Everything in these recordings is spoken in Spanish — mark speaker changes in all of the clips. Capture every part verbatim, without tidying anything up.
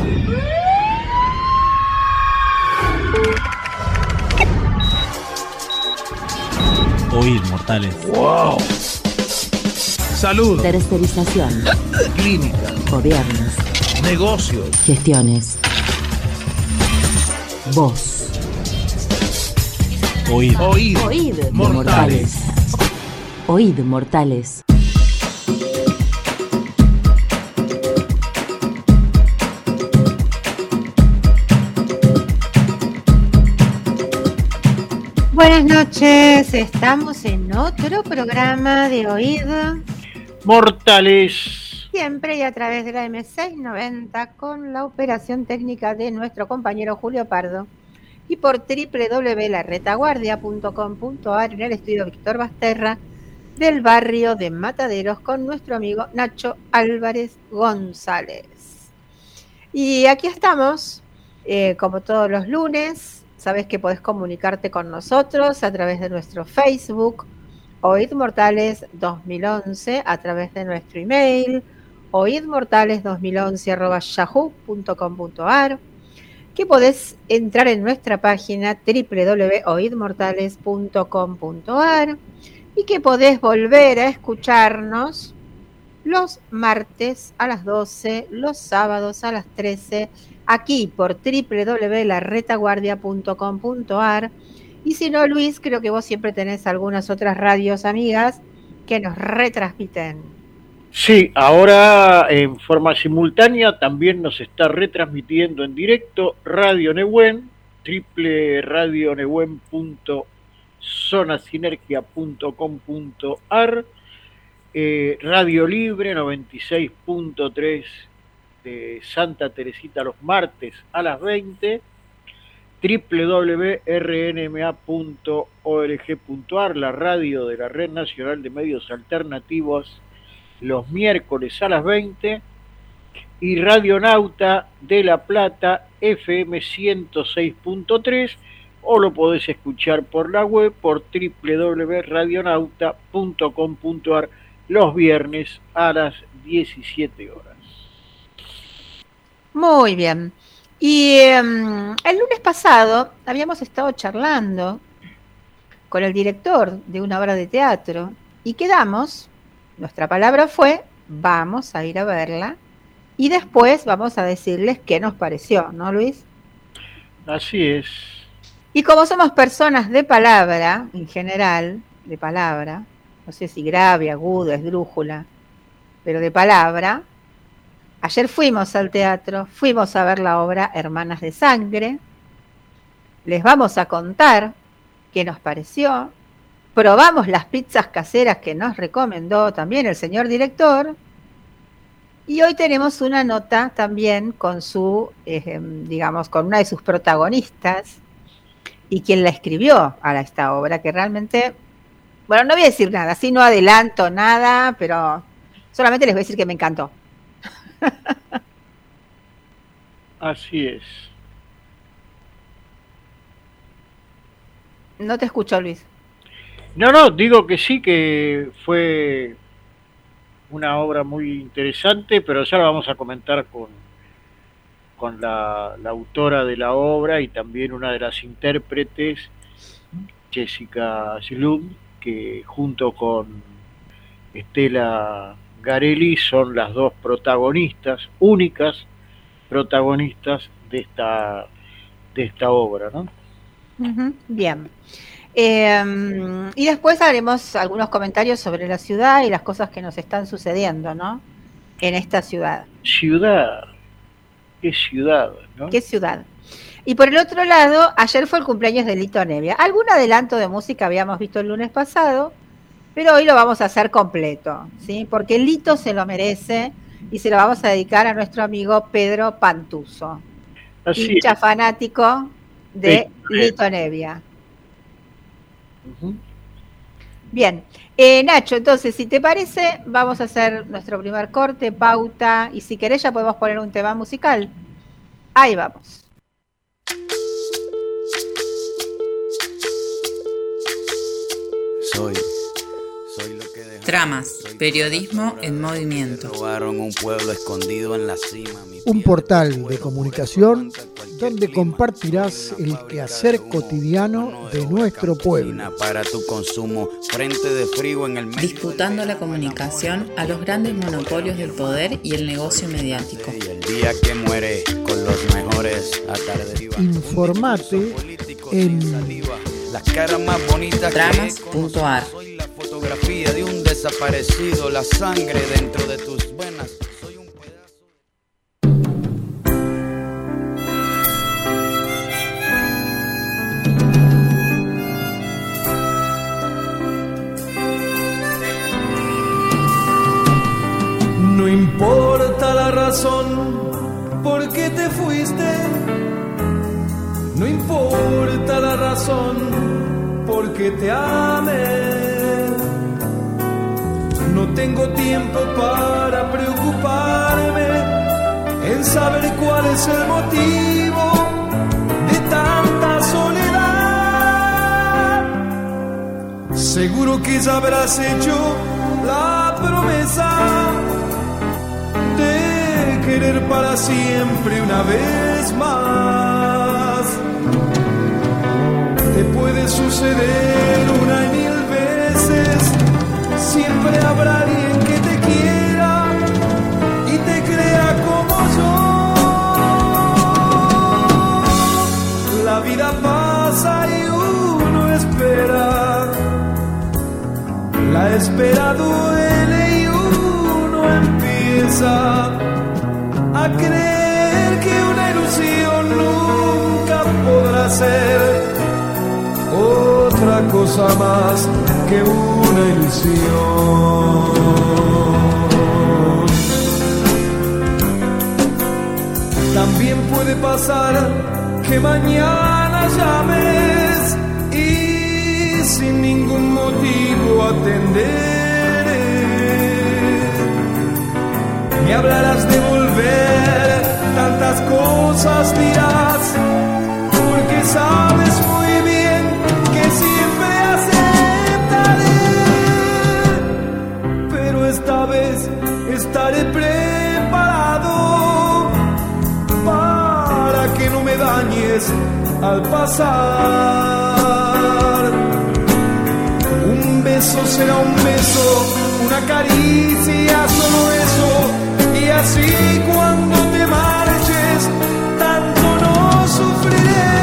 Speaker 1: Oíd, mortales.
Speaker 2: ¡Wow! Salud.
Speaker 3: Tercerización.
Speaker 2: Clínica.
Speaker 3: Gobiernos.
Speaker 2: Negocios.
Speaker 3: Gestiones. Voz.
Speaker 1: Oíd.
Speaker 2: Oíd.
Speaker 3: Oíd,
Speaker 2: mortales.
Speaker 3: Oíd, mortales.
Speaker 4: Buenas noches, estamos en otro programa de Oíd
Speaker 5: Mortales.
Speaker 4: Siempre y a través de la eme seiscientos noventa con la operación técnica de nuestro compañero Julio Pardo y por doble u doble u doble u punto la retaguardia punto com punto a r en el estudio Víctor Basterra del barrio de Mataderos con nuestro amigo Nacho Álvarez González. Y aquí estamos, eh, como todos los lunes. Sabes que podés comunicarte con nosotros a través de nuestro Facebook, Oíd Mortales dos mil once, a través de nuestro email, oidmortales dos mil once arroba yahoo punto com punto a r, que podés entrar en nuestra página doble u doble u doble u punto oidmortales punto com punto a r y que podés volver a escucharnos los martes a las doce, los sábados a las trece, aquí por doble u doble u doble u punto la retaguardia punto com punto a r. Y si no, Luis, creo que vos siempre tenés algunas otras radios amigas que nos retransmiten.
Speaker 5: Sí, ahora en forma simultánea también nos está retransmitiendo en directo Radio Nehuen, doble u radio nehuen punto zona sinergia punto com punto a r, eh, Radio Libre noventa y seis punto tres de Santa Teresita los martes a las veinte, doble u doble u doble u punto r n m a punto org punto a r, la radio de la Red Nacional de Medios Alternativos, los miércoles a las veinte, y Radionauta de La Plata F M ciento seis punto tres, o lo podés escuchar por la web por doble u doble u doble u punto radionauta punto com punto a r los viernes a las diecisiete horas.
Speaker 4: Muy bien. Y um, el lunes pasado habíamos estado charlando con el director de una obra de teatro y quedamos, nuestra palabra fue, vamos a ir a verla y después vamos a decirles qué nos pareció, ¿no, Luis?
Speaker 5: Así es.
Speaker 4: Y como somos personas de palabra, en general, de palabra, no sé si grave, agudo, esdrújula, pero de palabra, ayer fuimos al teatro, fuimos a ver la obra Hermanas de Sangre, les vamos a contar qué nos pareció, probamos las pizzas caseras que nos recomendó también el señor director, y hoy tenemos una nota también con su, eh, digamos, con una de sus protagonistas, y quien la escribió a esta obra, que realmente, bueno, no voy a decir nada, así no adelanto nada, pero solamente les voy a decir que me encantó.
Speaker 5: Así es.
Speaker 4: No te escucho, Luis.
Speaker 5: No, no, digo que sí, que fue una obra muy interesante, pero ya la vamos a comentar con, con la, la autora de la obra y también una de las intérpretes, Jessica Slum, que junto con Estela Garelli son las dos protagonistas, únicas protagonistas de esta, de esta obra, ¿no?
Speaker 4: Uh-huh, bien. Eh, y después haremos algunos comentarios sobre la ciudad y las cosas que nos están sucediendo, ¿no? En esta ciudad.
Speaker 5: Ciudad. ¿Qué ciudad, no?
Speaker 4: ¿Qué ciudad? Y por el otro lado, ayer fue el cumpleaños de Lito Nevia. Algún adelanto de música habíamos visto el lunes pasado, pero hoy lo vamos a hacer completo, ¿sí? Porque Lito se lo merece y se lo vamos a dedicar a nuestro amigo Pedro Pantuso,
Speaker 5: Así
Speaker 4: hincha
Speaker 5: es.
Speaker 4: fanático de
Speaker 5: Sí.
Speaker 4: Lito Nevia.
Speaker 5: Uh-huh.
Speaker 4: Bien, eh, Nacho, entonces, si te parece, vamos a hacer nuestro primer corte, pauta, y si querés ya podemos poner un tema musical. Ahí vamos.
Speaker 1: Soy, soy lo que dejó. Tramas, periodismo en movimiento.
Speaker 2: Un portal de comunicación donde compartirás el quehacer cotidiano de nuestro pueblo.
Speaker 6: Para tu consumo, frente de frío en el medio.
Speaker 1: Disputando la comunicación a los grandes monopolios del poder y el negocio mediático.
Speaker 6: Y el día que muere con los mejores atardes.
Speaker 2: Informate en
Speaker 6: las caras más bonitas.
Speaker 1: Tramas punto ar.
Speaker 6: Soy la fotografía de un desaparecido, la sangre dentro de tus venas. Soy un pedazo.
Speaker 7: No importa la razón por qué te fuiste. No importa la razón por qué te amé. No tengo tiempo para preocuparme en saber cuál es el motivo de tanta soledad. Seguro que ya habrás hecho la promesa de querer para siempre una vez más. Te puede suceder una y mil veces. Siempre habrá alguien que te quiera y te crea como yo. La vida pasa y uno espera. La espera duele y uno empieza a creer que una ilusión nunca podrá ser otra cosa más que una ilusión. También puede pasar que mañana llames y sin ningún motivo atenderé. Me hablarás de volver, tantas cosas dirás, porque sabes muy bien que siempre aceptaré. Pero esta vez estaré preparado para que no me dañes al pasar. Un beso será un beso, una caricia, solo eso. Y así cuando te marches, tanto no sufriré.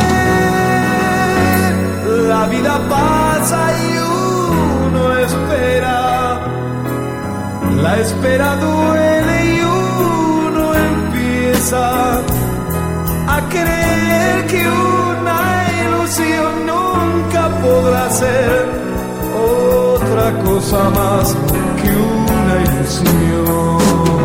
Speaker 7: La vida pasa y uno espera. La espera duele y uno empieza a creer que una ilusión nunca podrá ser otra cosa más que una ilusión.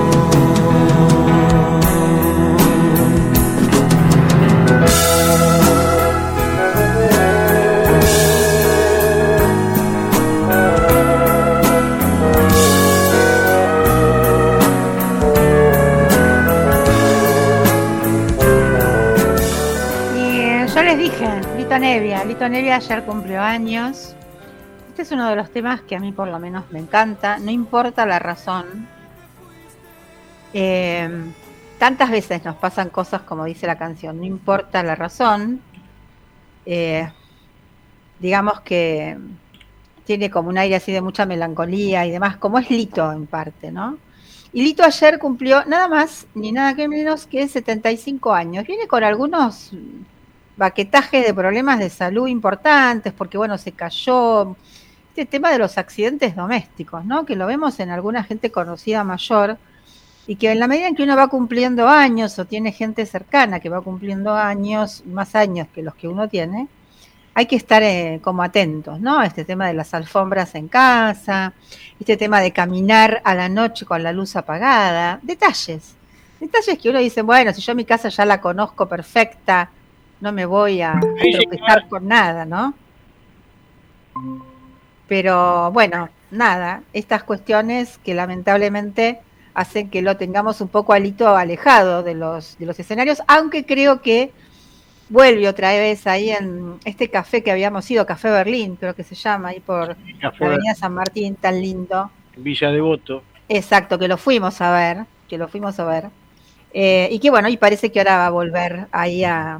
Speaker 4: Les dije, Lito Nevia. Lito Nevia ayer cumplió años. Este es uno de los temas que a mí por lo menos me encanta. No importa la razón. Eh, tantas veces nos pasan cosas como dice la canción. No importa la razón. Eh, digamos que tiene como un aire así de mucha melancolía y demás, como es Lito en parte, ¿no? Y Lito ayer cumplió nada más ni nada que menos que setenta y cinco años. Viene con algunos baquetaje de problemas de salud importantes, porque bueno, se cayó, este tema de los accidentes domésticos, ¿no? Que lo vemos en alguna gente conocida mayor, y que en la medida en que uno va cumpliendo años, o tiene gente cercana que va cumpliendo años, más años que los que uno tiene, hay que estar eh, como atentos, ¿no? Este tema de las alfombras en casa, este tema de caminar a la noche con la luz apagada, detalles, detalles que uno dice, bueno, si yo mi casa ya la conozco perfecta, no me voy a tropezar con nada, ¿no? Pero bueno, nada, estas cuestiones que lamentablemente hacen que lo tengamos un poco alito alejado de los, de los escenarios, aunque creo que vuelve otra vez ahí en este café que habíamos ido, Café Berlín, creo que se llama, ahí por Avenida San Martín, tan lindo.
Speaker 5: Villa Devoto.
Speaker 4: Exacto, que lo fuimos a ver, que lo fuimos a ver. Eh, y que bueno, y parece que ahora va a volver ahí a,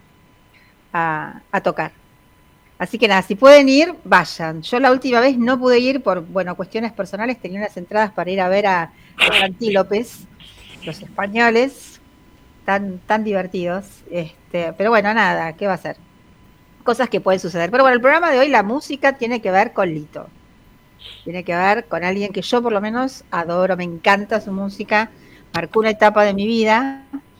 Speaker 4: a, a tocar. Así que nada, si pueden ir, vayan. Yo la última vez no pude ir por, bueno, cuestiones personales, tenía unas entradas para ir a ver a los Antílopes, los españoles, tan, tan divertidos. Este, pero bueno, nada, ¿qué va a ser? Cosas que pueden suceder. Pero bueno, el programa de hoy, la música tiene que ver con Lito. Tiene que ver con alguien que yo por lo menos adoro, me encanta su música, marcó una etapa de mi vida.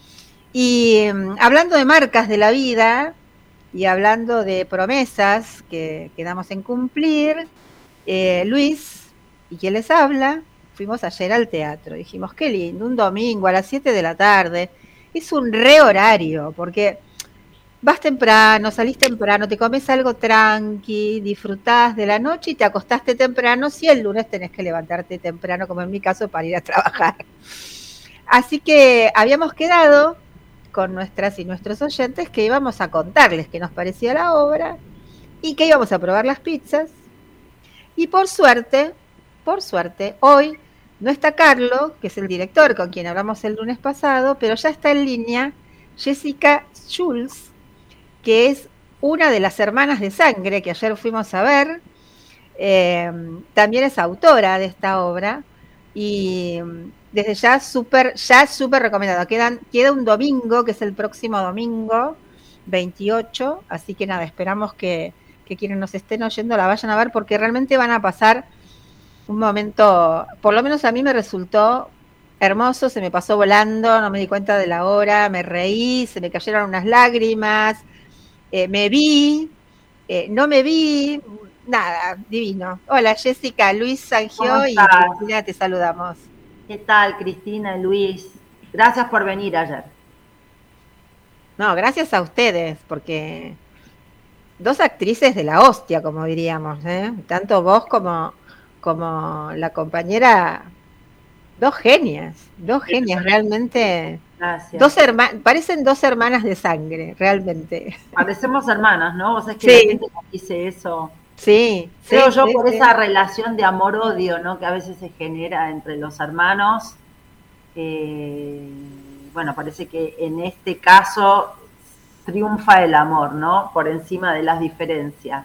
Speaker 4: Y um, hablando de marcas de la vida y hablando de promesas que quedamos en cumplir, eh, Luis y quien les habla, fuimos ayer al teatro. Dijimos, qué lindo, un domingo a las siete de la tarde. Es un re horario, porque vas temprano, salís temprano, te comes algo tranqui, disfrutás de la noche y te acostaste temprano si el lunes tenés que levantarte temprano, como en mi caso, para ir a trabajar. Así que habíamos quedado con nuestras y nuestros oyentes que íbamos a contarles qué nos parecía la obra y que íbamos a probar las pizzas. Y por suerte, por suerte, hoy no está Carlo, que es el director con quien hablamos el lunes pasado, pero ya está en línea Jessica Schulz, que es una de las hermanas de sangre que ayer fuimos a ver. Eh, también es autora de esta obra y desde ya súper ya súper recomendado. Quedan, queda un domingo, que es el próximo domingo veintiocho, así que nada, esperamos que, que quienes nos estén oyendo la vayan a ver, porque realmente van a pasar un momento, por lo menos a mí me resultó hermoso, se me pasó volando, no me di cuenta de la hora, me reí, se me cayeron unas lágrimas, eh, me vi, eh, no me vi, nada, divino. Hola Jessica, Luis Sangio y Cristina, te saludamos.
Speaker 8: ¿Qué tal, Cristina y Luis? Gracias por venir ayer.
Speaker 4: No, gracias a ustedes, porque dos actrices de la hostia, como diríamos, ¿eh? Tanto vos como, como la compañera, dos genias, dos genias realmente.
Speaker 8: Gracias.
Speaker 4: Dos hermanas, parecen dos hermanas de sangre, realmente.
Speaker 8: Parecemos hermanas, ¿no? Vos sabés que
Speaker 4: sí.
Speaker 8: La gente nos dice eso.
Speaker 4: Sí,
Speaker 8: Creo
Speaker 4: sí,
Speaker 8: yo
Speaker 4: sí,
Speaker 8: por
Speaker 4: sí.
Speaker 8: esa relación de amor-odio, ¿no? Que a veces se genera entre los hermanos. Eh, bueno, parece que en este caso triunfa el amor, ¿no? Por encima de las diferencias.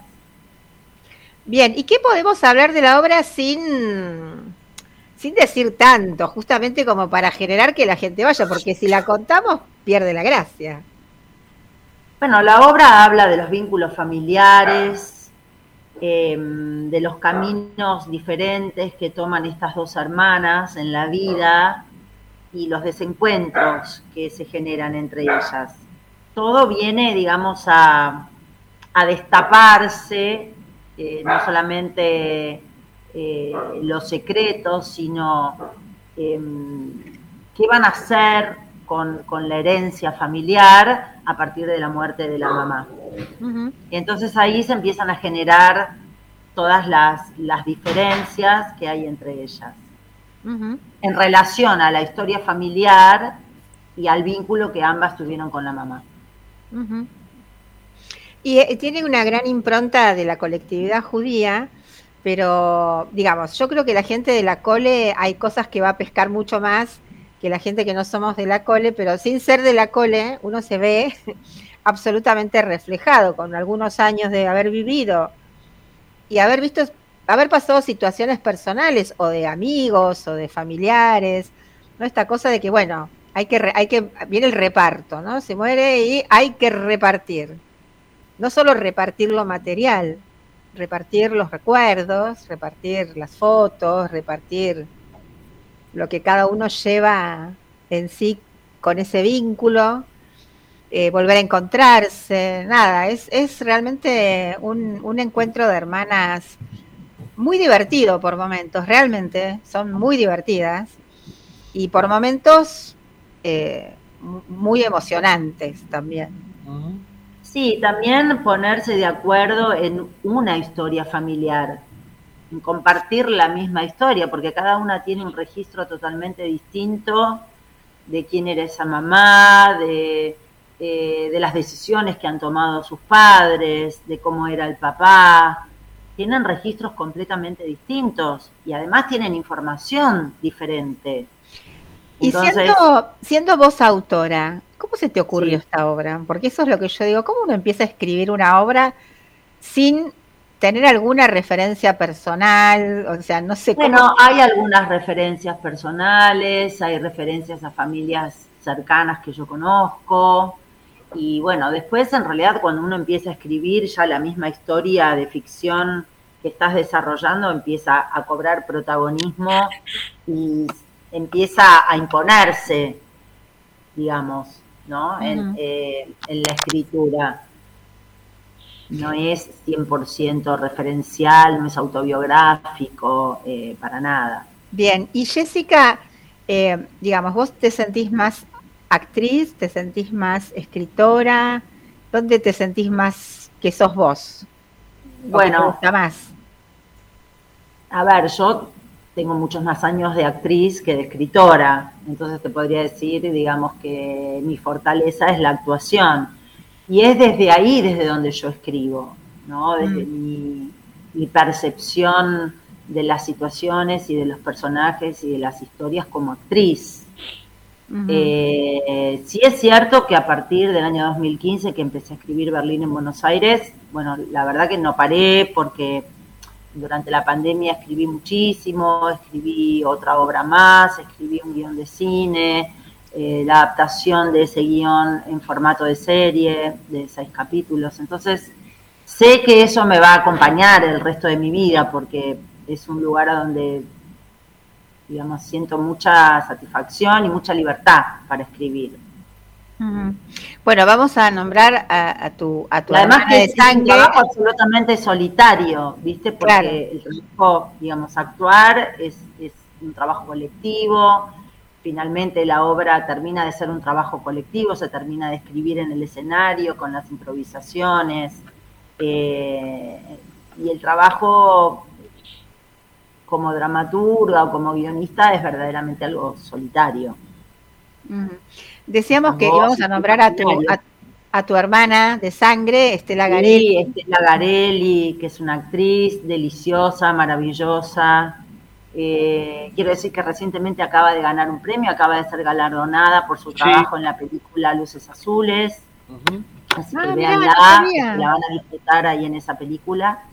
Speaker 4: Bien, ¿y qué podemos hablar de la obra sin, sin decir tanto? Justamente como para generar que la gente vaya, porque si la contamos, pierde la gracia.
Speaker 8: Bueno, la obra habla de los vínculos familiares, Eh, de los caminos diferentes que toman estas dos hermanas en la vida y los desencuentros que se generan entre ellas. Todo viene, digamos, a, a destaparse, eh, no solamente eh, los secretos, sino eh, qué van a hacer con, con la herencia familiar a partir de la muerte de la mamá. Uh-huh. Entonces ahí se empiezan a generar todas las, las diferencias que hay entre ellas. Uh-huh. En relación a la historia familiar y al vínculo que ambas tuvieron con la mamá.
Speaker 4: Uh-huh. Y eh, tiene una gran impronta de la colectividad judía, pero digamos, yo creo que la gente de la Cole hay cosas que va a pescar mucho más que la gente que no somos de la Cole, pero sin ser de la Cole uno se ve absolutamente reflejado con algunos años de haber vivido y haber visto, haber pasado situaciones personales o de amigos o de familiares, ¿no? Esta cosa de que, bueno, hay que, hay que, viene el reparto, ¿no? Se muere y hay que repartir. No solo repartir lo material, repartir los recuerdos, repartir las fotos, repartir lo que cada uno lleva en sí con ese vínculo. Eh, volver a encontrarse, nada, es, es realmente un, un encuentro de hermanas muy divertido por momentos, realmente son muy divertidas y por momentos eh, muy emocionantes también.
Speaker 8: Sí, también ponerse de acuerdo en una historia familiar, en compartir la misma historia, porque cada una tiene un registro totalmente distinto de quién era esa mamá, de Eh, de las decisiones que han tomado sus padres, de cómo era el papá, tienen registros completamente distintos y además tienen información diferente.
Speaker 4: Entonces, y siendo, siendo vos autora, ¿cómo se te ocurrió sí. esta obra? Porque eso es lo que yo digo, ¿cómo uno empieza a escribir una obra sin tener alguna referencia personal? O sea, no sé cómo...
Speaker 8: Bueno, hay algunas referencias personales, hay referencias a familias cercanas que yo conozco, y bueno, después en realidad cuando uno empieza a escribir, ya la misma historia de ficción que estás desarrollando empieza a cobrar protagonismo y empieza a imponerse, digamos, ¿no? Uh-huh. en, eh, en la escritura. No es cien por ciento referencial, no es autobiográfico, eh, para nada.
Speaker 4: Bien, y Jessica, eh, digamos, ¿vos te sentís más actriz, te sentís más escritora? ¿Dónde te sentís más que sos vos?
Speaker 8: Bueno,
Speaker 4: ¿te gusta más?
Speaker 8: A ver, yo tengo muchos más años de actriz que de escritora, entonces te podría decir, digamos, que mi fortaleza es la actuación. Y es desde ahí, desde donde yo escribo, ¿no? Desde mm. mi, mi percepción de las situaciones y de los personajes y de las historias como actriz. Uh-huh. Eh, sí es cierto que a partir del año dos mil quince que empecé a escribir Berlín en Buenos Aires, bueno, la verdad que no paré porque durante la pandemia escribí muchísimo, escribí otra obra más, escribí un guión de cine, eh, la adaptación de ese guión en formato de serie, de seis capítulos. Entonces, sé que eso me va a acompañar el resto de mi vida porque es un lugar a donde, digamos, siento mucha satisfacción y mucha libertad para escribir.
Speaker 4: Uh-huh. Bueno, vamos a nombrar a, a tu a tu
Speaker 8: además
Speaker 4: hermana
Speaker 8: que
Speaker 4: de
Speaker 8: es
Speaker 4: sangre.
Speaker 8: Un trabajo absolutamente solitario, ¿viste? Porque claro. el trabajo, digamos, actuar es, es un trabajo colectivo. Finalmente la obra termina de ser un trabajo colectivo, se termina de escribir en el escenario con las improvisaciones. Eh, y el trabajo como dramaturga o como guionista es verdaderamente algo solitario.
Speaker 4: Uh-huh. Decíamos que íbamos a nombrar a tu, a, a tu hermana de sangre, Estela Garelli.
Speaker 8: Sí, Estela Garelli, que es una actriz deliciosa, maravillosa. Eh, quiero decir que recientemente acaba de ganar un premio, acaba de ser galardonada por su trabajo sí. en la película Luces Azules. Uh-huh. Así que ah, véanla, no la van a disfrutar ahí en esa película.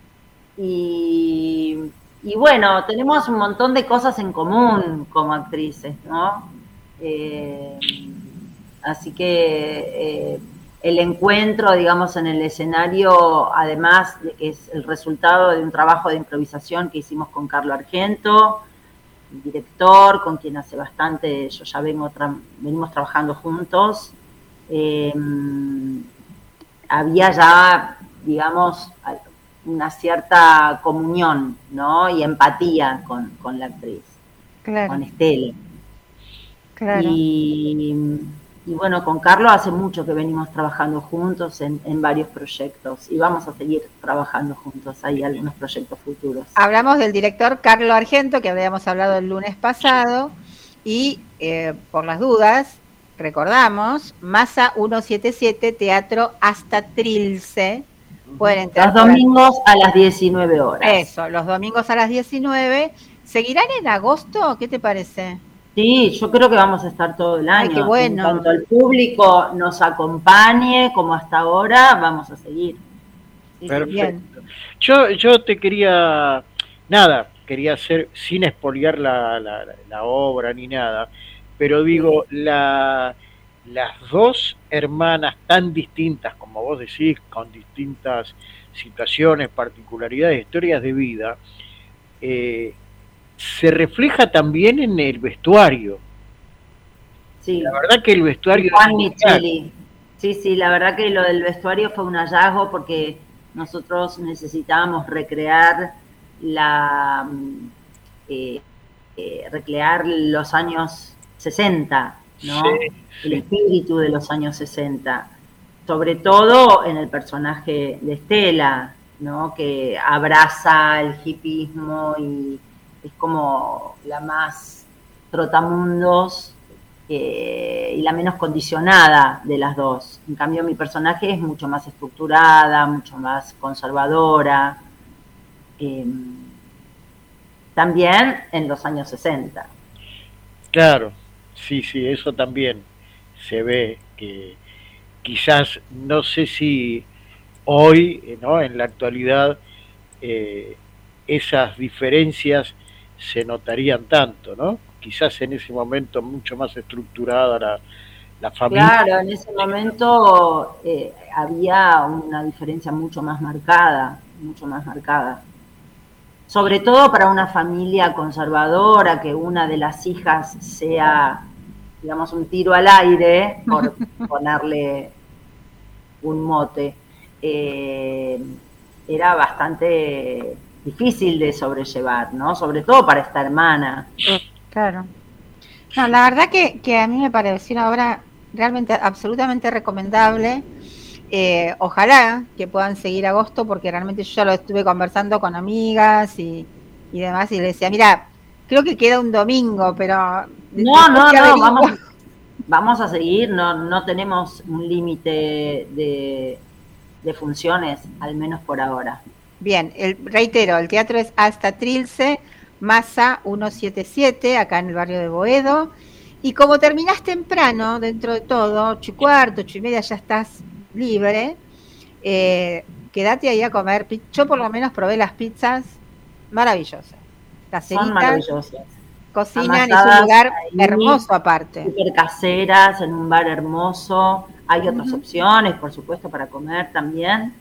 Speaker 8: Y, y bueno, tenemos un montón de cosas en común como actrices, ¿no? Eh, así que eh, el encuentro, digamos, en el escenario, además de que es el resultado de un trabajo de improvisación que hicimos con Carlo Argento, el director, con quien hace bastante, yo ya vengo tra- venimos trabajando juntos, eh, había ya, digamos, una cierta comunión, ¿no? Y empatía con, con la actriz, claro. con Estela.
Speaker 4: Claro.
Speaker 8: Y, y bueno, con Carlos hace mucho que venimos trabajando juntos en, en varios proyectos y vamos a seguir trabajando juntos. Hay algunos proyectos futuros.
Speaker 4: Hablamos del director Carlo Argento, que habíamos hablado el lunes pasado, y eh, por las dudas, recordamos, Masa ciento setenta y siete, Teatro Hasta Trilce. Pueden entrar
Speaker 8: los domingos a las diecinueve horas.
Speaker 4: Eso, los domingos a las diecinueve. ¿Seguirán en agosto? ¿Qué te parece?
Speaker 8: Sí, yo creo que vamos a estar todo el año.
Speaker 4: Ay, qué bueno.
Speaker 8: En cuanto el público nos acompañe, como hasta ahora, vamos a seguir.
Speaker 5: Sí, perfecto. Yo, yo te quería, nada, quería hacer, sin espoliar la, la, la obra ni nada, pero digo, la, las dos hermanas tan distintas, como vos decís, con distintas situaciones, particularidades, historias de vida, eh, se refleja también en el vestuario.
Speaker 8: Sí.
Speaker 5: La verdad que el vestuario...
Speaker 8: Juan Micheli. Sí, sí, la verdad que lo del vestuario fue un hallazgo porque nosotros necesitábamos recrear la eh, eh, recrear los años sesenta, ¿no? Sí, sí. El espíritu de los años sesenta. Sobre todo en el personaje de Estela, ¿no? Que abraza el hipismo y es como la más trotamundos eh, y la menos condicionada de las dos. En cambio, mi personaje es mucho más estructurada, mucho más conservadora. eh, también en los años sesenta.
Speaker 5: Claro, sí, sí, eso también se ve, que quizás, no sé si hoy, ¿no?, en la actualidad, eh, esas diferencias se notarían tanto, ¿no? Quizás en ese momento mucho más estructurada la, la familia.
Speaker 8: Claro, en ese momento eh, había una diferencia mucho más marcada, mucho más marcada. Sobre todo para una familia conservadora, que una de las hijas sea, digamos, un tiro al aire, por ponerle un mote, eh, era bastante difícil de sobrellevar, ¿no? Sobre todo para esta hermana.
Speaker 4: Claro. No, la verdad que, que a mí me pareció una obra realmente absolutamente recomendable. Eh, ojalá que puedan seguir agosto, porque realmente yo ya lo estuve conversando con amigas y, y demás, y le decía, mira, creo que queda un domingo, pero...
Speaker 8: No, no, no, vamos, vamos a seguir, no, no tenemos un límite de, de funciones, al menos por ahora.
Speaker 4: Bien, el, reitero, el teatro es Hasta Trilce, Massa ciento setenta y siete, acá en el barrio de Boedo, y como terminás temprano, dentro de todo, ocho y cuarto, ocho y media, ya estás libre, eh, quédate ahí a comer. Yo por lo menos probé las pizzas maravillosas, caseritas.
Speaker 8: Son maravillosas.
Speaker 4: Cocinan, es un lugar ahí, hermoso aparte.
Speaker 8: Súper caseras, en un bar hermoso. Hay otras uh-huh. opciones, por supuesto, para comer también.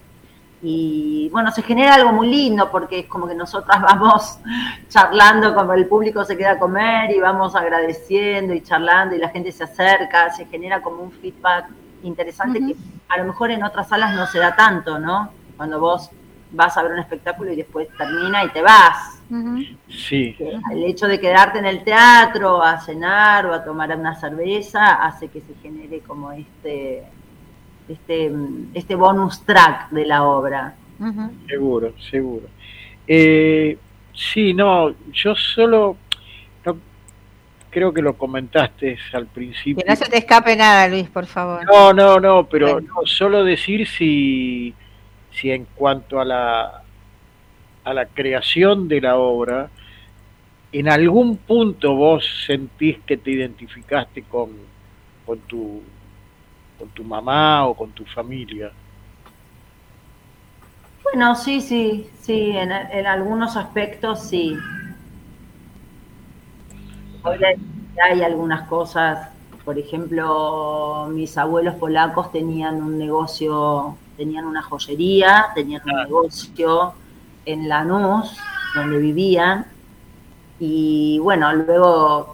Speaker 8: Y bueno, se genera algo muy lindo, porque es como que nosotras vamos charlando, como el público se queda a comer y vamos agradeciendo y charlando y la gente se acerca, se genera como un feedback interesante uh-huh. que a lo mejor en otras salas no se da tanto, ¿no? Cuando vos vas a ver un espectáculo y después termina y te vas.
Speaker 4: Uh-huh.
Speaker 5: Sí.
Speaker 8: El hecho de quedarte en el teatro a cenar o a tomar una cerveza hace que se genere como este este este bonus track de la obra.
Speaker 4: Uh-huh.
Speaker 5: Seguro, seguro. Eh, sí, no, yo solo... Creo que lo comentaste al principio.
Speaker 4: Que no se te escape nada, Luis, por favor.
Speaker 5: No, no, no, pero
Speaker 4: bueno.
Speaker 5: no, solo decir si, si en cuanto a la, a la creación de la obra, en algún punto vos sentís que te identificaste con, con, tu, con tu mamá o con tu familia.
Speaker 8: Bueno, sí, sí, sí, en, en algunos aspectos sí. Hay algunas cosas, por ejemplo, mis abuelos polacos tenían un negocio, tenían una joyería, tenían un negocio en Lanús, donde vivían, y bueno, luego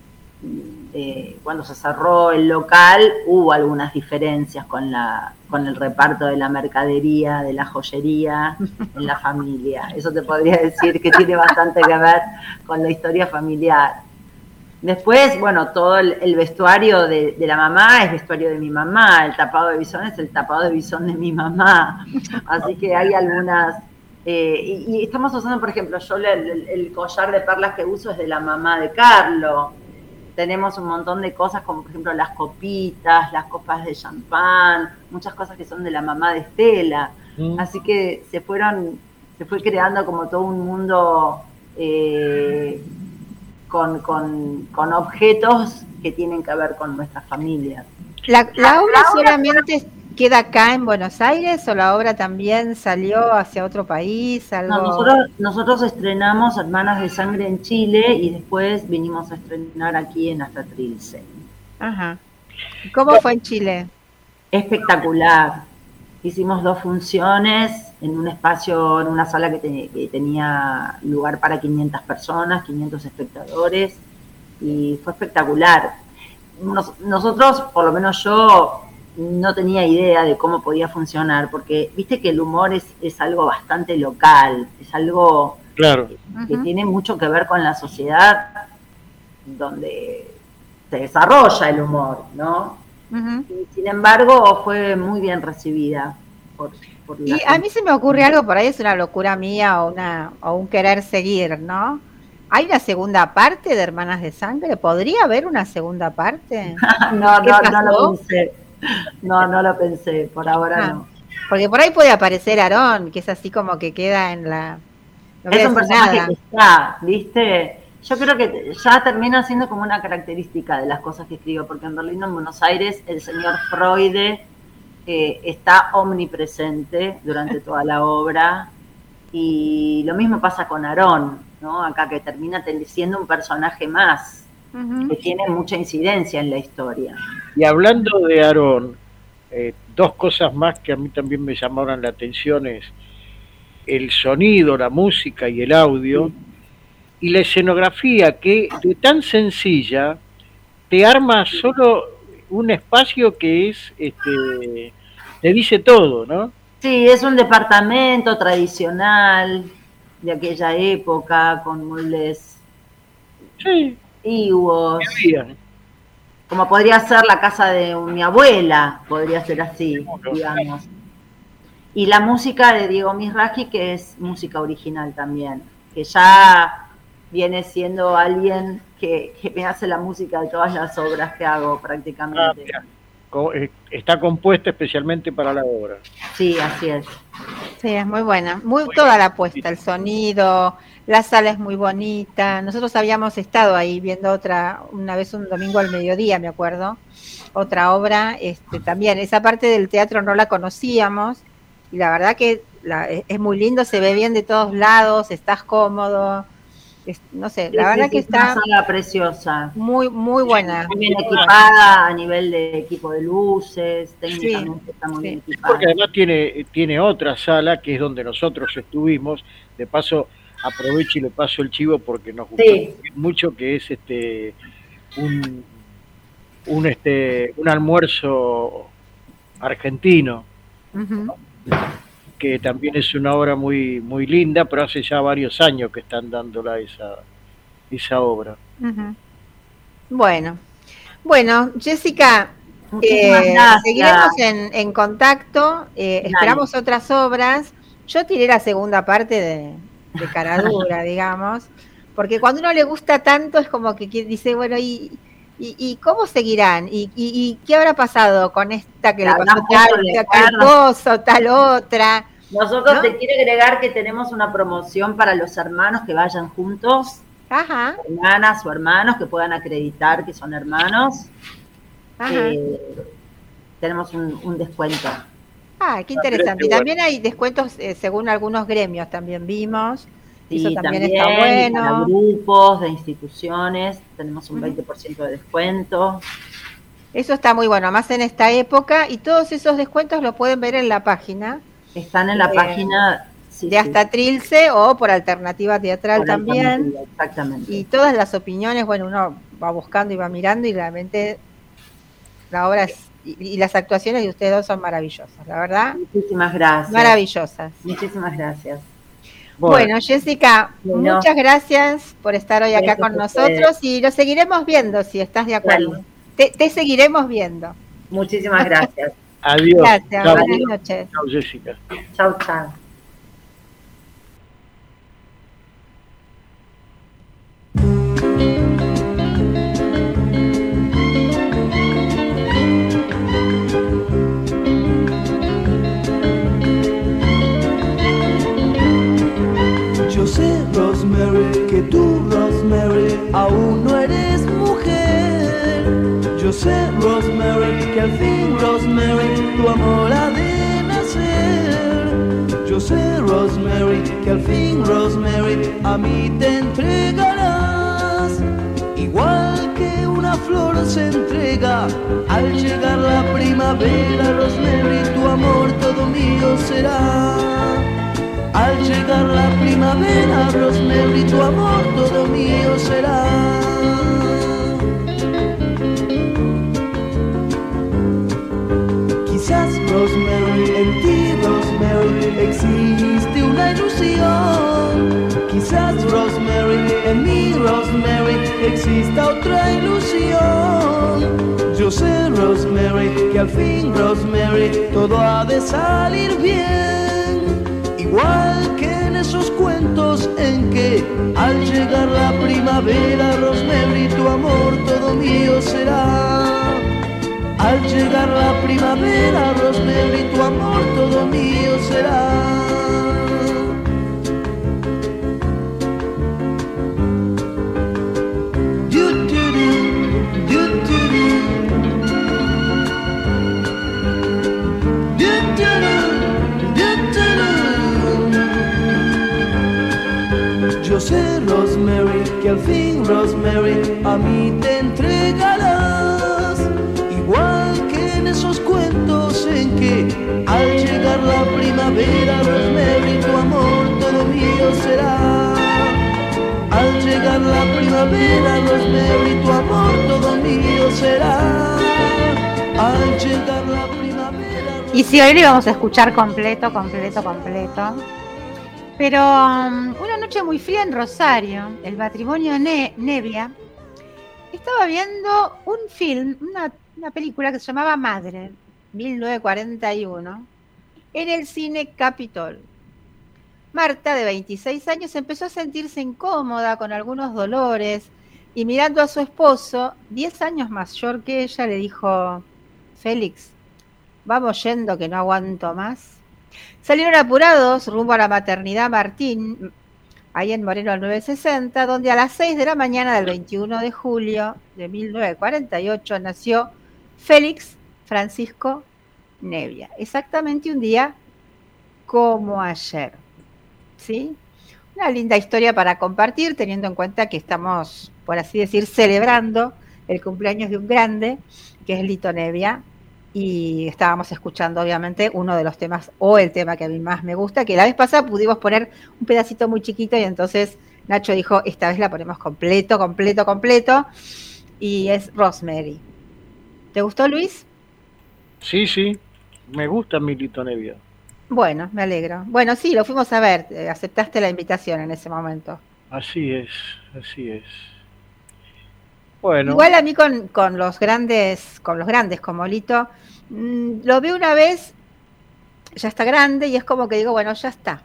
Speaker 8: eh, cuando se cerró el local hubo algunas diferencias con la con el reparto de la mercadería, de la joyería en la familia. Eso te podría decir que tiene bastante que ver con la historia familiar. Después, bueno, todo el, el vestuario de, de la mamá es vestuario de mi mamá, el tapado de bisón es el tapado de bisón de mi mamá, así que hay algunas, eh, y, y estamos usando, por ejemplo, yo el, el, el collar de perlas que uso es de la mamá de Carlo, tenemos un montón de cosas como por ejemplo las copitas, las copas de champán, muchas cosas que son de la mamá de Estela, mm. así que se fueron, se fue creando como todo un mundo... Eh, Con, con, con objetos que tienen que ver con nuestras familias.
Speaker 4: ¿La, la obra solamente queda acá en Buenos Aires o la obra también salió hacia otro país? Algo...
Speaker 8: No, nosotros, nosotros estrenamos Hermanas de Sangre en Chile y después vinimos a estrenar aquí en Hasta Trilce.
Speaker 4: Ajá. ¿Cómo fue en Chile?
Speaker 8: Espectacular. Hicimos dos funciones en un espacio, en una sala que, te, que tenía lugar para quinientas personas, quinientos espectadores, y fue espectacular. Nos, nosotros, por lo menos yo, no tenía idea de cómo podía funcionar, porque viste que el humor es, es algo bastante local, es algo
Speaker 5: claro.
Speaker 8: que uh-huh. tiene mucho que ver con la sociedad donde se desarrolla el humor, ¿no?
Speaker 4: Uh-huh.
Speaker 8: Y, sin embargo, fue muy bien recibida. Por, por la
Speaker 4: y gente. A mí se me ocurre algo, por ahí es una locura mía o, una, o un querer seguir, ¿no? ¿Hay una segunda parte de Hermanas de Sangre? ¿Podría haber una segunda parte?
Speaker 8: no, no, no lo pensé. No, no lo pensé, por ahora ah, no.
Speaker 4: Porque por ahí puede aparecer Aarón, que es así como que queda en la No voy
Speaker 8: Es
Speaker 4: a
Speaker 8: un
Speaker 4: decir
Speaker 8: personaje
Speaker 4: nada.
Speaker 8: que está, ¿viste? Yo creo que ya termina siendo como una característica de las cosas que escribo, porque en Berlín, en Buenos Aires, el señor Freud eh, está omnipresente durante toda la obra, y lo mismo pasa con Aarón, ¿no? Acá que termina siendo un personaje más,
Speaker 4: Ujú.
Speaker 8: que tiene mucha incidencia en la historia.
Speaker 5: Y hablando de Aarón, eh, dos cosas más que a mí también me llamaron la atención es el sonido, la música y el audio,
Speaker 8: Sí.
Speaker 5: y la escenografía que de tan sencilla te arma solo un espacio que es, este, te dice todo, ¿no?
Speaker 8: Sí, es un departamento tradicional de aquella época, con muebles
Speaker 5: Sí,
Speaker 8: antiguos,
Speaker 5: bien.
Speaker 8: como podría ser la casa de mi abuela, podría ser así,
Speaker 5: Seguro.
Speaker 8: digamos. Y la música de Diego Mizrahi, que es música original también, que ya viene siendo alguien que, que me hace la música de todas las obras que hago
Speaker 5: Ah,
Speaker 8: prácticamente.
Speaker 5: mira, co- eh, está compuesta especialmente para la obra.
Speaker 8: Sí, así es.
Speaker 4: Sí, es muy buena. Muy toda la puesta, el sonido, la sala es muy bonita. Nosotros habíamos estado ahí viendo otra, una vez un domingo al mediodía, me acuerdo, otra obra, este, también. Esa parte del teatro no la conocíamos y la verdad que la- es es muy lindo, se ve bien de todos lados, estás cómodo. Es- no sé, la
Speaker 8: Sí,
Speaker 4: verdad
Speaker 8: sí,
Speaker 4: que
Speaker 8: sí, es una
Speaker 4: está
Speaker 8: sala preciosa.
Speaker 4: muy, muy buena.
Speaker 8: Muy bien equipada a nivel de equipo de luces, técnicamente está muy
Speaker 4: sí.
Speaker 8: bien equipada.
Speaker 5: Porque además tiene, tiene otra sala que es donde nosotros estuvimos. De paso, aprovecho y le paso el chivo porque nos gustó
Speaker 8: Sí.
Speaker 5: mucho, que es este un, un este un almuerzo argentino,
Speaker 4: Ujú.
Speaker 5: que también es una obra muy muy linda, pero hace ya varios años que están dándola esa esa obra.
Speaker 4: Ujú. Bueno, bueno, Jessica,
Speaker 8: Muchísimas
Speaker 4: eh,
Speaker 8: gracias.
Speaker 4: seguiremos en, en contacto, eh,
Speaker 8: Dale.
Speaker 4: esperamos otras obras. Yo tiré la segunda parte de, de Caradura, digamos, porque cuando uno le gusta tanto es como que qui- dice, bueno, ¿y, y, y cómo seguirán? ¿Y, y, y qué habrá pasado con esta que
Speaker 8: La
Speaker 4: le pasó
Speaker 8: habrán
Speaker 4: tal,
Speaker 8: puesto de
Speaker 4: tal
Speaker 8: acuerdo.
Speaker 4: cosa, tal otra?
Speaker 8: Nosotros
Speaker 4: ¿No?
Speaker 8: te quiero agregar que tenemos una promoción para los hermanos que vayan juntos,
Speaker 4: Ajá,
Speaker 8: hermanas o hermanos que puedan acreditar que son hermanos.
Speaker 4: ajá.
Speaker 8: Eh, tenemos un, un descuento.
Speaker 4: Ah, qué interesante. Y también hay descuentos eh, según algunos gremios, también vimos.
Speaker 8: Sí,
Speaker 4: Eso también,
Speaker 8: también,
Speaker 4: está
Speaker 8: y para
Speaker 4: bueno.
Speaker 8: grupos de instituciones tenemos un
Speaker 4: Ujú.
Speaker 8: veinte por ciento de descuento.
Speaker 4: Eso está muy bueno, más en esta época. Y todos esos descuentos los pueden ver en la página
Speaker 8: Están en la
Speaker 4: Eh,
Speaker 8: página sí,
Speaker 4: de Hasta
Speaker 8: sí,
Speaker 4: Trilce o por Alternativa Teatral
Speaker 8: por
Speaker 4: también.
Speaker 8: alternativa, exactamente.
Speaker 4: Y todas las opiniones, bueno, uno va buscando y va mirando y realmente la obra es, y, y las actuaciones de ustedes dos son maravillosas, la verdad,
Speaker 8: Muchísimas gracias.
Speaker 4: maravillosas.
Speaker 8: Muchísimas gracias.
Speaker 4: Bueno, Jessica,
Speaker 8: Bueno.
Speaker 4: muchas gracias por estar hoy acá
Speaker 8: Gracias
Speaker 4: con
Speaker 8: a ustedes.
Speaker 4: nosotros y lo seguiremos viendo si estás de acuerdo.
Speaker 8: Dale.
Speaker 4: Te, te seguiremos viendo.
Speaker 8: Muchísimas gracias.
Speaker 5: Adiós.
Speaker 4: Gracias,
Speaker 5: Chao.
Speaker 4: buenas noches.
Speaker 5: Chao, Jessica.
Speaker 8: Chau, chau.
Speaker 7: Yo sé, Rosemary, que tú, Rosemary, aún no eres mujer. Yo sé, Rosemary, que al fin, Rosemary, tu amor ha de nacer. Yo sé, Rosemary, que al fin, Rosemary, a mí te entregarás. Igual que una flor se entrega al llegar la primavera, Rosemary, tu amor todo mío será. Al llegar la primavera, Rosemary, tu amor todo mío será. Quizás, Rosemary, en ti, Rosemary, existe una ilusión. Quizás, Rosemary, en mí, Rosemary, exista otra ilusión. Yo sé, Rosemary, que al fin, Rosemary, todo ha de salir bien. Igual que en esos cuentos en que al llegar la primavera, Rosemary, tu amor todo mío será. Al llegar la primavera, Rosemary, tu amor todo mío será. al fin, Rosemary, a mí te entregarás. Igual que en esos cuentos en que al llegar la primavera, Rosemary, tu amor todo mío será. Al llegar la primavera, Rosemary, tu amor todo mío será. Al llegar la primavera... Rosemary...
Speaker 4: Y si hoy lo vamos a escuchar completo, completo, completo. Pero um, una noche muy fría en Rosario, el matrimonio ne- Nevia estaba viendo un film, una, una película que se llamaba Madre, mil novecientos cuarenta y uno, en el cine Capitol. Marta, de veintiséis años, empezó a sentirse incómoda, con algunos dolores, y mirando a su esposo, diez años mayor que ella, le dijo: Félix, vamos yendo que no aguanto más. Salieron apurados rumbo a la maternidad Martín, ahí en Moreno al novecientos sesenta, donde a las seis de la mañana del veintiuno de julio de mil novecientos cuarenta y ocho nació Félix Francisco Nevia, exactamente un día como ayer. ¿Sí? Una linda historia para compartir, teniendo en cuenta que estamos, por así decir, celebrando el cumpleaños de un grande, que es Lito Nevia, y estábamos escuchando, obviamente, uno de los temas, o el tema que a mí más me gusta, que la vez pasada pudimos poner un pedacito muy chiquito, y entonces Nacho dijo, esta vez la ponemos completo, completo, completo, y es Rosemary. ¿Te gustó, Luis?
Speaker 5: Sí, sí, me gusta mi Lito Nevia.
Speaker 4: Bueno, me alegro. Bueno, sí, lo fuimos a ver, eh, aceptaste la invitación en ese momento.
Speaker 5: Así es, así es. Bueno.
Speaker 4: Igual a mí con, con los grandes, con los grandes como Lito, mmm, lo veo una vez, ya está grande y es como que digo, bueno, ya está.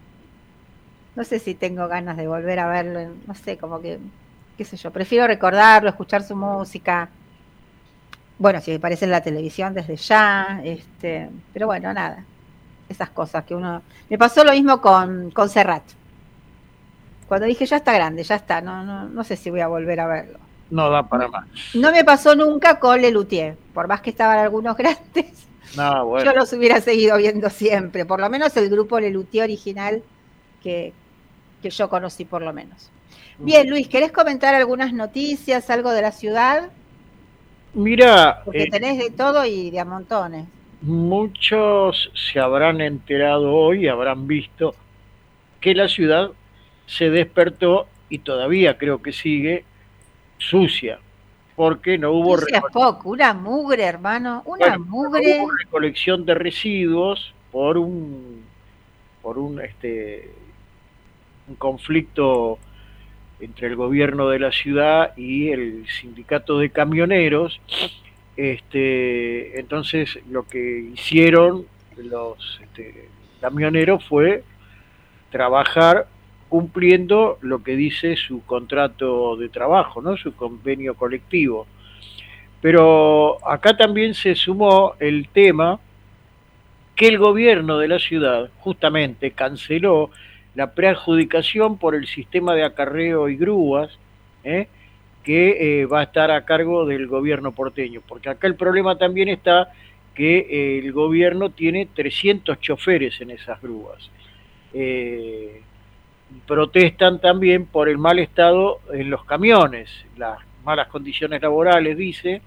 Speaker 4: No sé si tengo ganas de volver a verlo, no sé, como que, qué sé yo, prefiero recordarlo, escuchar su música. Bueno, si me aparece en la televisión desde ya, este, pero bueno, nada. Esas cosas que uno... Me pasó lo mismo con, con Serrat. Cuando dije, ya está grande, ya está, no, no, no sé si voy a volver a verlo.
Speaker 5: No da para más.
Speaker 4: No me pasó nunca con Lelutier, por más que estaban algunos grandes.
Speaker 5: No, bueno.
Speaker 4: Yo los hubiera seguido viendo siempre, por lo menos el grupo Lelutier original que, que yo conocí por lo menos. Bien, Luis, ¿querés comentar algunas noticias, algo de la ciudad?
Speaker 5: Mira...
Speaker 4: Porque
Speaker 5: eh...
Speaker 4: tenés de todo y de a montones.
Speaker 5: Muchos se habrán enterado hoy, habrán visto que la ciudad se despertó y todavía creo que sigue sucia, porque no hubo
Speaker 4: sucia
Speaker 5: recole-
Speaker 4: poco, una mugre, hermano, una
Speaker 5: bueno,
Speaker 4: mugre.
Speaker 5: no hubo recolección de residuos por un por un este un conflicto entre el gobierno de la ciudad y el sindicato de camioneros. Este, entonces lo que hicieron los este, camioneros fue trabajar cumpliendo lo que dice su contrato de trabajo, ¿no? Su convenio colectivo. Pero acá también se sumó el tema que el gobierno de la ciudad justamente canceló la preadjudicación por el sistema de acarreo y grúas, ¿eh? que eh, va a estar a cargo del gobierno porteño, porque acá el problema también está que eh, el gobierno tiene trescientos choferes en esas grúas. Eh, protestan también por el mal estado en los camiones, las malas condiciones laborales, dice.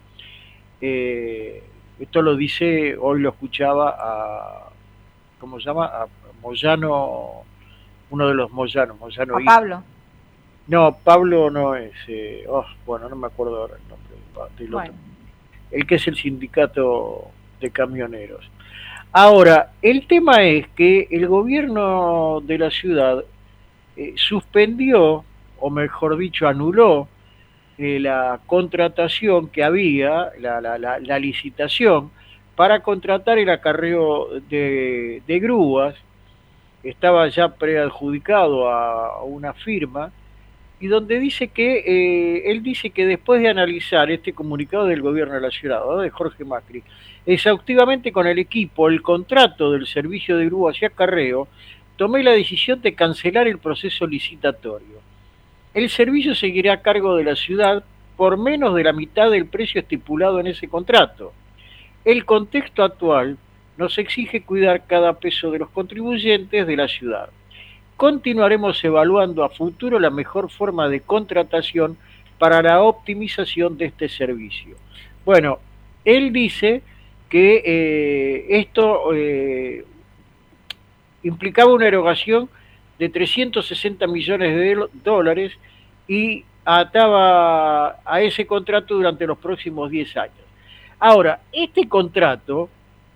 Speaker 5: Eh, esto lo dice, hoy lo escuchaba a, ¿cómo se llama? A Moyano, uno de los Moyanos, Moyano
Speaker 4: a Pablo.
Speaker 5: No, Pablo no es, eh, oh, bueno, no me acuerdo ahora el nombre del otro. Bueno. El que es el sindicato de camioneros. Ahora, el tema es que el gobierno de la ciudad eh, suspendió, o mejor dicho, anuló eh, la contratación que había, la, la, la, la licitación, para contratar el acarreo de, de grúas. Estaba ya preadjudicado a, a una firma, y donde dice que, eh, él dice que después de analizar este comunicado del gobierno de la ciudad, ¿no? de Jorge Macri, exhaustivamente con el equipo, el contrato del servicio de grúas y acarreo, tomé la decisión de cancelar el proceso licitatorio. El servicio seguirá a cargo de la ciudad por menos de la mitad del precio estipulado en ese contrato. El contexto actual nos exige cuidar cada peso de los contribuyentes de la ciudad. continuaremos evaluando a futuro la mejor forma de contratación para la optimización de este servicio. Bueno, él dice que eh, esto eh, implicaba una erogación de trescientos sesenta millones de dólares y ataba a ese contrato durante los próximos diez años. Ahora, este contrato,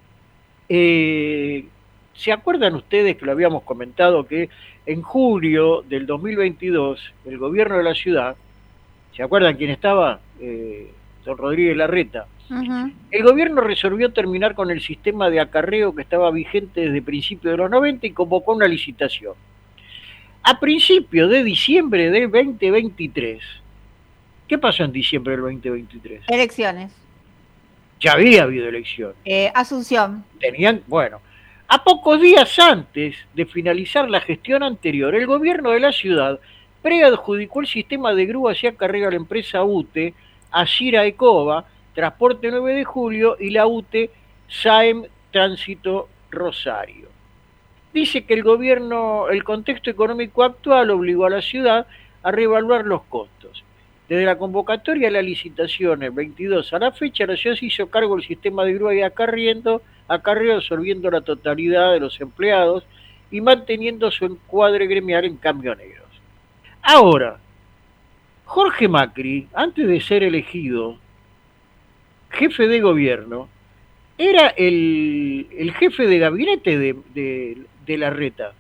Speaker 5: eh, ¿se acuerdan ustedes que lo habíamos comentado que en julio del dos mil veintidós el gobierno de la ciudad, ¿se acuerdan quién estaba? Eh, don Rodríguez Larreta. Uh-huh. El gobierno resolvió terminar con el sistema de acarreo que estaba vigente desde principios de los noventa y convocó una licitación. A principios de diciembre del veinte veintitrés, ¿qué pasó en diciembre del veinte veintitrés?
Speaker 4: Elecciones.
Speaker 5: Ya había habido elecciones.
Speaker 4: Eh, Asunción.
Speaker 5: Tenían, bueno, a pocos días antes de finalizar la gestión anterior, el gobierno de la ciudad preadjudicó el sistema de grúas y acarreo a la empresa U T E, a Shira Ecova, Transporte nueve de julio y la U T E, SAEM Tránsito Rosario. Dice que el gobierno, el contexto económico actual obligó a la ciudad a reevaluar los costos. Desde la convocatoria de la licitación el veintidós a la fecha, la ciudad se hizo cargo del sistema de grúa y acarreo, acarreo absorbiendo la totalidad de los empleados y manteniendo su encuadre gremial en camioneros. Ahora, Jorge Macri, antes de ser elegido jefe de gobierno, era el, el jefe de gabinete de, de, de Larreta.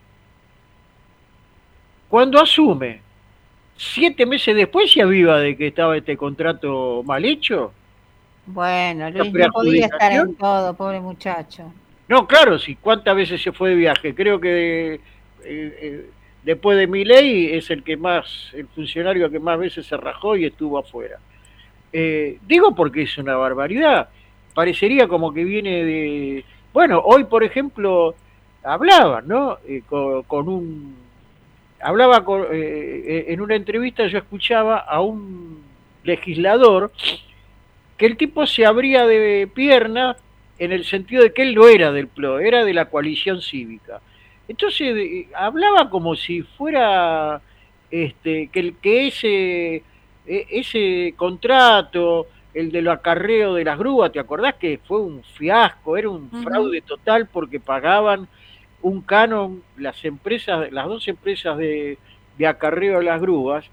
Speaker 5: Cuando asume, siete meses después se aviva de que estaba este contrato mal hecho.
Speaker 4: Bueno, Luis no podía estar en todo, pobre muchacho.
Speaker 5: No, claro, sí, cuántas veces se fue de viaje. Creo que eh, eh, después de Milei es el que más, el funcionario que más veces se rajó y estuvo afuera. Eh, digo porque es una barbaridad. Parecería como que viene de... Bueno, hoy, por ejemplo, hablaba, ¿no? Eh, con, con un... Hablaba con, eh, en una entrevista, yo escuchaba a un legislador que el tipo se abría de pierna en el sentido de que él no era del P L O, era de la coalición cívica. Entonces, eh, hablaba como si fuera este que, que ese, ese contrato... el de lo acarreo de las grúas, ¿te acordás que fue un fiasco? Era un uh-huh. fraude total porque pagaban un canon, las empresas, las dos empresas de, de acarreo de las grúas,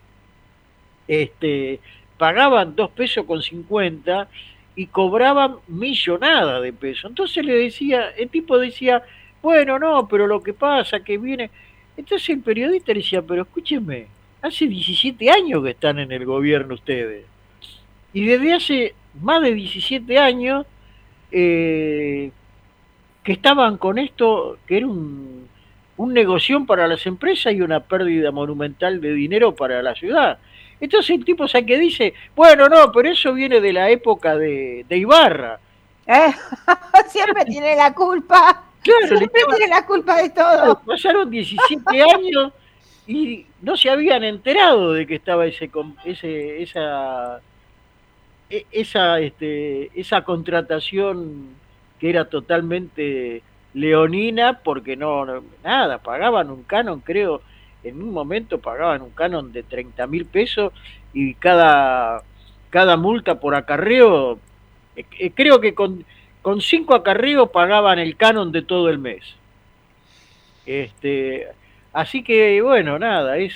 Speaker 5: este, pagaban dos pesos con cincuenta y cobraban millonada de pesos. Entonces le decía, el tipo decía, bueno, no, pero lo que pasa que viene... Entonces el periodista le decía, pero escúchenme, hace diecisiete años que están en el gobierno ustedes. Y desde hace más de diecisiete años eh, que estaban con esto, que era un, un negocio para las empresas y una pérdida monumental de dinero para la ciudad. Entonces el tipo, ¿sabe qué dice? Bueno, no, pero eso viene de la época de, de Ibarra.
Speaker 4: Eh, siempre tiene la culpa. Claro, siempre tiene la culpa de todo.
Speaker 5: Pasaron diecisiete años y no se habían enterado de que estaba ese, ese esa... esa este esa contratación que era totalmente leonina porque no, no nada, pagaban un canon, creo, en un momento pagaban un canon de treinta mil pesos y cada cada multa por acarreo, eh, creo que con, con cinco acarreos pagaban el canon de todo el mes. Este, así que bueno, nada, es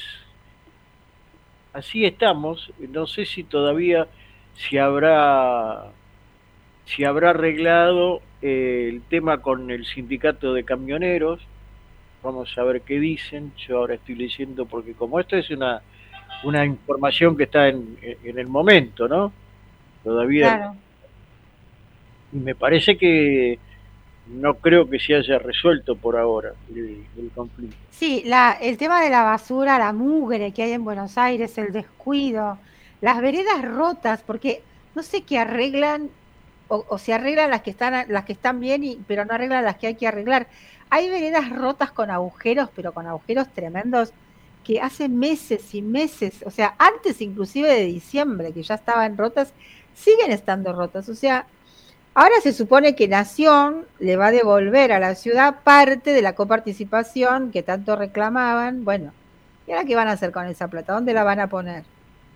Speaker 5: así estamos, no sé si todavía si habrá si habrá arreglado eh, el tema con el sindicato de camioneros. Vamos a ver qué dicen. Yo ahora estoy leyendo porque como esto es una una información que está en, en el momento, ¿no? Todavía. Claro. Y me parece que no creo que se haya resuelto por ahora el, el conflicto.
Speaker 4: Sí, la, el tema de la basura, la mugre que hay en Buenos Aires, el descuido, las veredas rotas, porque no sé qué arreglan, o, o se arreglan las que están las que están bien, y, pero no arreglan las que hay que arreglar. Hay veredas rotas con agujeros, pero con agujeros tremendos, que hace meses y meses, o sea, antes inclusive de diciembre, que ya estaban rotas, siguen estando rotas. O sea, Ahora se supone que Nación le va a devolver a la ciudad parte de la coparticipación que tanto reclamaban. Bueno, ¿y ahora qué van a hacer con esa plata? ¿Dónde la van a poner?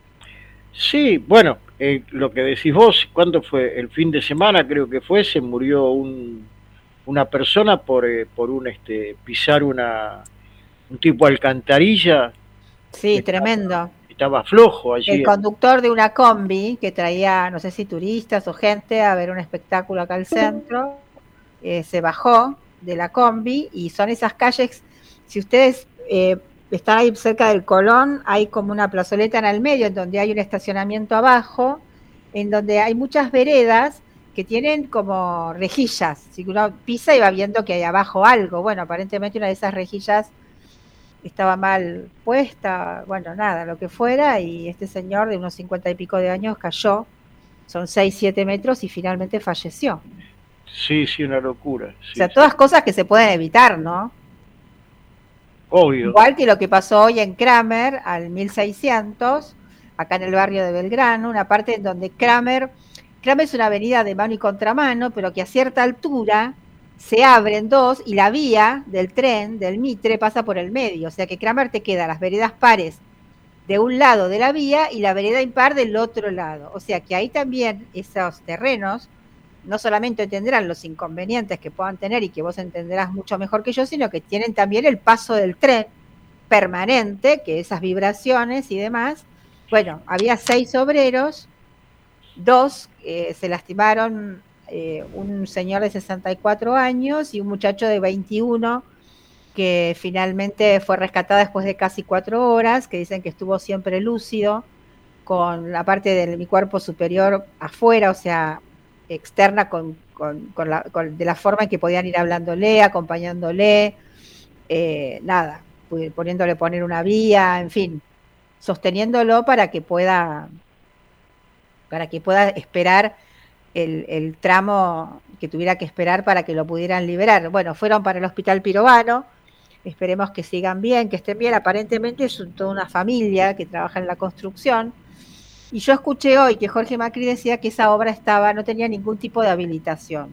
Speaker 5: Sí, bueno, eh, lo que decís vos, ¿cuándo fue? El fin de semana creo que fue, se murió un, una persona por, eh, por un este pisar una un tipo de alcantarilla.
Speaker 4: Sí,
Speaker 5: estaba,
Speaker 4: tremendo.
Speaker 5: Estaba flojo allí.
Speaker 4: El conductor de una combi que traía, no sé si turistas o gente a ver un espectáculo acá al centro, eh, se bajó de la combi y son esas calles, si ustedes eh, están ahí cerca del Colón, hay como una plazoleta en el medio en donde hay un estacionamiento abajo, en donde hay muchas veredas que tienen como rejillas. Si uno pisa y va viendo que hay abajo algo, bueno, aparentemente una de esas rejillas estaba mal puesta, bueno, nada, lo que fuera, y este señor de unos cincuenta y pico de años cayó, son seis, siete metros y finalmente falleció.
Speaker 5: Sí, sí, una locura. Sí,
Speaker 4: o sea,
Speaker 5: sí.
Speaker 4: todas cosas que se pueden evitar, ¿no?
Speaker 5: Obvio.
Speaker 4: Igual que lo que pasó hoy en Kramer, al mil seiscientos, acá en el barrio de Belgrano, una parte en donde Kramer, Kramer es una avenida de mano y contramano, pero que a cierta altura se abren dos y la vía del tren, del Mitre, pasa por el medio. O sea que Kramer te queda las veredas pares de un lado de la vía y la vereda impar del otro lado. O sea que ahí también esos terrenos no solamente tendrán los inconvenientes que puedan tener y que vos entenderás mucho mejor que yo, sino que tienen también el paso del tren permanente, que esas vibraciones y demás. Bueno, había seis obreros, dos eh, se lastimaron, eh, un señor de sesenta y cuatro años y un muchacho de veintiuno que finalmente fue rescatado después de casi cuatro horas, que dicen que estuvo siempre lúcido, con la parte de mi cuerpo superior afuera, o sea, externa, con, con, con la, con, de la forma en que podían ir hablándole, acompañándole, eh, nada, poniéndole poner una vía, en fin, sosteniéndolo para que pueda, para que pueda esperar el, el tramo que tuviera que esperar para que lo pudieran liberar. Bueno, fueron para el Hospital Pirovano, esperemos que sigan bien, que estén bien. Aparentemente son toda una familia que trabaja en la construcción. Y yo escuché hoy que Jorge Macri decía que esa obra estaba, no tenía ningún tipo de habilitación.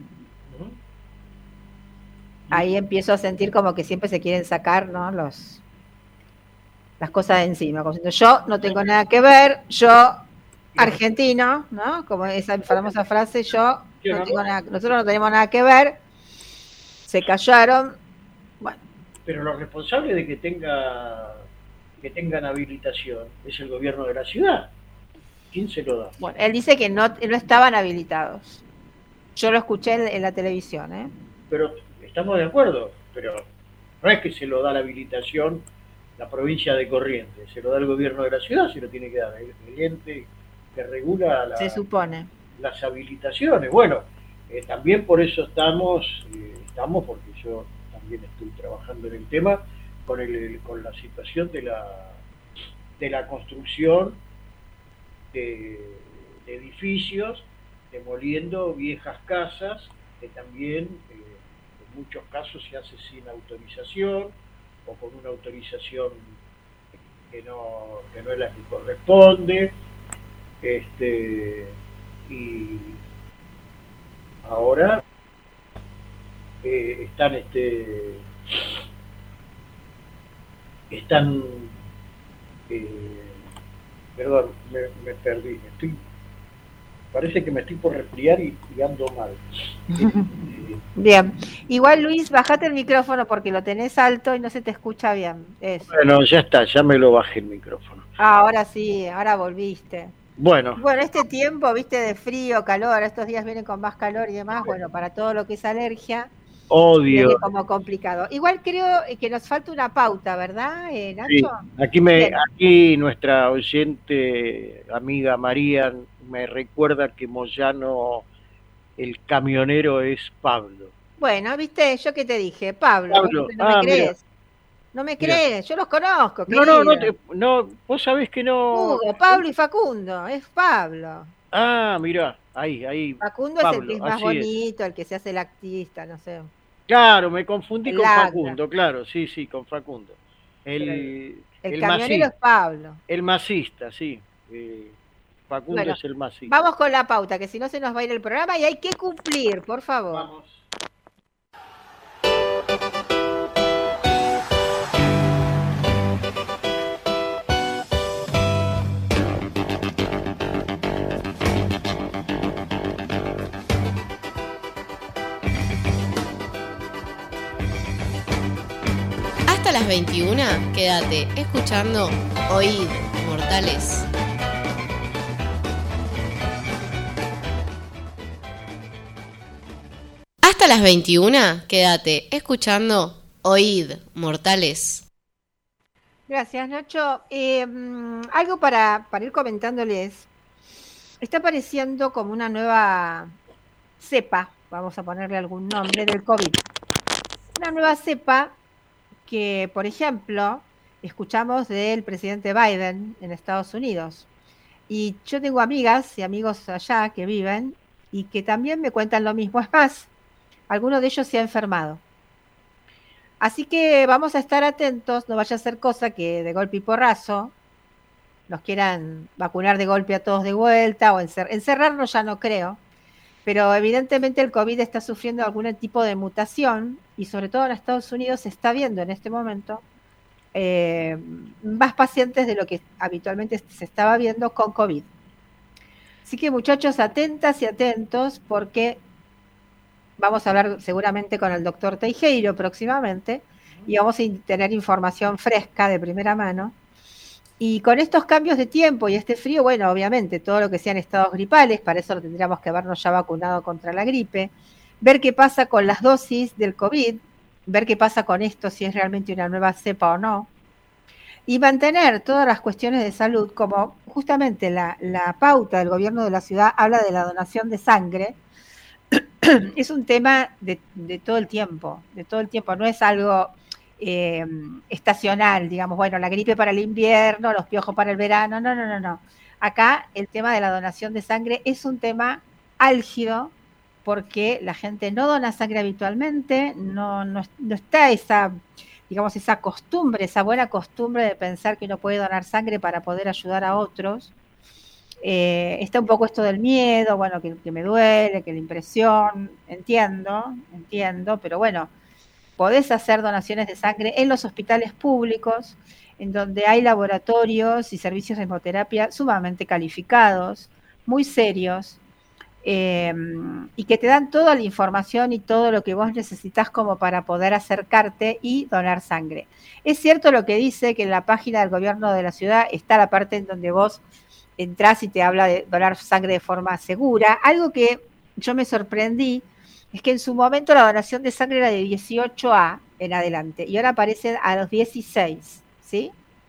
Speaker 4: Ahí empiezo a sentir como que siempre se quieren sacar, ¿no? Los, las cosas de encima. Como diciendo, yo no tengo nada que ver, yo argentino, ¿no? Como esa famosa frase, yo no tengo nada, nosotros no tenemos nada que ver, se callaron. Bueno.
Speaker 5: Pero los responsables de que tenga que tengan habilitación es el gobierno de la ciudad. ¿Quién se lo da?
Speaker 4: Bueno, él dice que no, no estaban habilitados. Yo lo escuché en, en la televisión, ¿eh?
Speaker 5: Pero estamos de acuerdo, pero no es que se lo da la habilitación la provincia de Corrientes, se lo da el gobierno de la ciudad, se lo tiene que dar el ente que regula la,
Speaker 4: se supone
Speaker 5: las habilitaciones. Bueno, eh, también por eso estamos, eh, estamos porque yo también estoy trabajando en el tema con el, con la situación de la de la construcción de, de edificios, demoliendo viejas casas que también eh, en muchos casos se hace sin autorización o con una autorización que no, que no es la que corresponde, este y ahora eh, están este están eh, perdón, me, me perdí, me estoy parece que me estoy por resfriar y, y ando mal.
Speaker 4: Bien, igual Luis, bajate el micrófono porque lo tenés alto y no se te escucha bien. Eso.
Speaker 5: Bueno, ya está, ya me lo bajé el micrófono.
Speaker 4: Ah, ahora sí, ahora volviste.
Speaker 5: Bueno.
Speaker 4: Bueno, este tiempo, viste, de frío, calor, estos días vienen con más calor y demás, bueno, para todo lo que es alergia,
Speaker 5: odio.
Speaker 4: Viene como complicado. Igual creo que nos falta una pauta, ¿verdad, eh, Nacho?
Speaker 5: Sí, aquí, me, aquí nuestra oyente, amiga María, me recuerda que Moyano, el camionero, es Pablo.
Speaker 4: Bueno, viste, yo que te dije, Pablo,
Speaker 5: Pablo.
Speaker 4: no
Speaker 5: ah,
Speaker 4: me crees.
Speaker 5: Mira.
Speaker 4: No me
Speaker 5: Mira.
Speaker 4: crees, yo los conozco.
Speaker 5: No, no, no, te, no, vos sabés que no.
Speaker 4: Hugo, Pablo y Facundo, es Pablo.
Speaker 5: Ah, mira, ahí, ahí.
Speaker 4: Facundo
Speaker 5: Pablo,
Speaker 4: es el que es más bonito, es. el que se hace el actista, no sé.
Speaker 5: Claro, me confundí
Speaker 4: el
Speaker 5: con
Speaker 4: acta.
Speaker 5: Facundo, claro, sí, sí, con Facundo. El,
Speaker 4: el, el,
Speaker 5: el
Speaker 4: camionero
Speaker 5: masista,
Speaker 4: es Pablo.
Speaker 5: El masista, sí. Eh, Facundo
Speaker 4: Bueno,
Speaker 5: es el más cinco.
Speaker 4: vamos con la pauta, que si no se nos va a ir el programa y hay que cumplir, por favor.
Speaker 5: Vamos.
Speaker 9: Hasta las veintiuna, quédate escuchando Oíd, Mortales. Hasta las veintiuna, quédate escuchando Oíd, Mortales.
Speaker 4: Gracias, Nacho. Eh, algo para, para ir comentándoles. Está apareciendo como una nueva cepa, vamos a ponerle algún nombre, del COVID. Una nueva cepa que, por ejemplo, escuchamos del presidente Biden en Estados Unidos. Y yo tengo amigas y amigos allá que viven y que también me cuentan lo mismo. Es más, alguno de ellos se ha enfermado. Así que vamos a estar atentos, no vaya a ser cosa que de golpe y porrazo nos quieran vacunar de golpe a todos de vuelta o encer- encerrarnos, ya no creo. Pero evidentemente el COVID está sufriendo algún tipo de mutación y sobre todo en Estados Unidos se está viendo en este momento eh, más pacientes de lo que habitualmente se estaba viendo con COVID. Así que muchachos, atentas y atentos porque vamos a hablar seguramente con el doctor Teijeiro próximamente y vamos a tener información fresca de primera mano. Y con estos cambios de tiempo y este frío, bueno, obviamente, todo lo que sean estados gripales, para eso tendríamos que habernos ya vacunado contra la gripe, ver qué pasa con las dosis del COVID, ver qué pasa con esto, si es realmente una nueva cepa o no, y mantener todas las cuestiones de salud, como justamente la, la pauta del gobierno de la ciudad habla de la donación de sangre. Es un tema de, de todo el tiempo, de todo el tiempo, no es algo eh, estacional, digamos, bueno, la gripe para el invierno, los piojos para el verano, no, no, no, no. Acá el tema de la donación de sangre es un tema álgido porque la gente no dona sangre habitualmente, no, no, no está esa, digamos, esa costumbre, esa buena costumbre de pensar que uno puede donar sangre para poder ayudar a otros. Eh, está un poco esto del miedo, bueno, que, que me duele, que la impresión, entiendo, entiendo, pero bueno, podés hacer donaciones de sangre en los hospitales públicos, en donde hay laboratorios y servicios de hemoterapia sumamente calificados, muy serios, eh, y que te dan toda la información y todo lo que vos necesitas como para poder acercarte y donar sangre. Es cierto lo que dice que en la página del gobierno de la ciudad está la parte en donde vos entrás y te habla de donar sangre de forma segura. Algo que yo me sorprendí es que en su momento la donación de sangre era de dieciocho a en adelante y ahora aparece a los dieciséis, ¿sí?